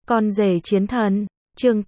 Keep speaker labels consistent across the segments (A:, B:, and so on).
A: Con rể chiến thần, chương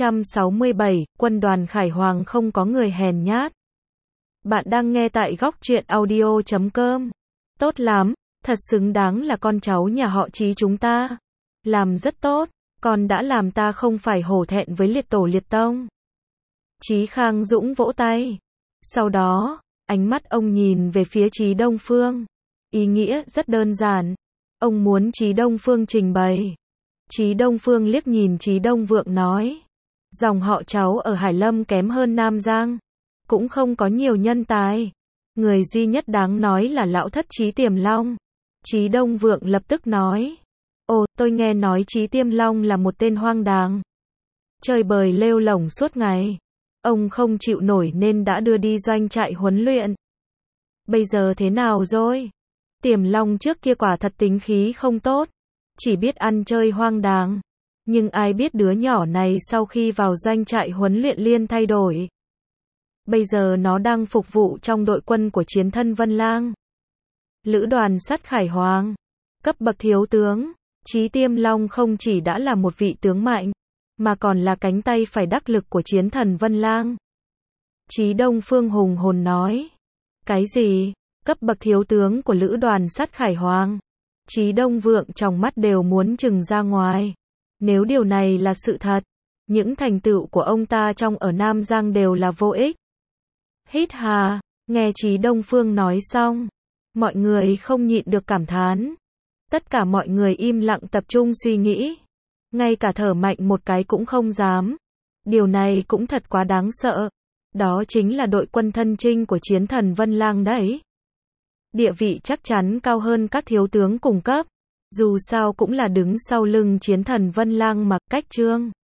A: 867, quân đoàn Khải Hoàng không có người hèn nhát. Bạn đang nghe tại góc truyện audio.com. Tốt lắm, thật xứng đáng là con cháu nhà họ Chí chúng ta. Làm rất tốt, con đã làm ta không phải hổ thẹn với liệt tổ liệt tông. Chí Khang Dũng vỗ tay. Sau đó, ánh mắt ông nhìn về phía Chí Đông Phương. Ý nghĩa rất đơn giản. Ông muốn Chí Đông Phương trình bày. Chí Đông Phương liếc nhìn Chí Đông Vượng nói. Dòng họ cháu ở Hải Lâm kém hơn Nam Giang. Cũng không có nhiều nhân tài. Người duy nhất đáng nói là lão thất Chí Tiềm Long. Chí Đông Vượng lập tức nói. Ồ, tôi nghe nói Chí Tiềm Long là một tên hoang đàng. Chơi bời lêu lổng suốt ngày. Ông không chịu nổi nên đã đưa đi doanh trại huấn luyện. Bây giờ thế nào rồi? Tiềm Long trước kia quả thật tính khí không tốt. Chỉ biết ăn chơi hoang đàng. Nhưng ai biết đứa nhỏ này sau khi vào doanh trại huấn luyện liên thay đổi. Bây giờ nó đang phục vụ trong đội quân của chiến thân Vân Lang. Lữ đoàn sắt Khải Hoàng. Cấp bậc thiếu tướng. Chí Tiềm Long không chỉ đã là một vị tướng mạnh, mà còn là cánh tay phải đắc lực của chiến thần Vân Lang. Chí Đông Phương hùng hồn nói. Cái gì? Cấp bậc thiếu tướng của lữ đoàn sắt Khải Hoàng? Chí Đông Vượng trong mắt đều muốn trừng ra ngoài. Nếu điều này là sự thật, những thành tựu của ông ta trong ở Nam Giang đều là vô ích. Hít hà, nghe Chí Đông Phương nói xong, mọi người không nhịn được cảm thán. Tất cả mọi người im lặng tập trung suy nghĩ. Ngay cả thở mạnh một cái cũng không dám. Điều này cũng thật quá đáng sợ. Đó chính là đội quân thân chinh của chiến thần Vân Lang đấy. Địa vị chắc chắn cao hơn các thiếu tướng cùng cấp. Dù sao cũng là đứng sau lưng chiến thần Vân Lang mà cách Trương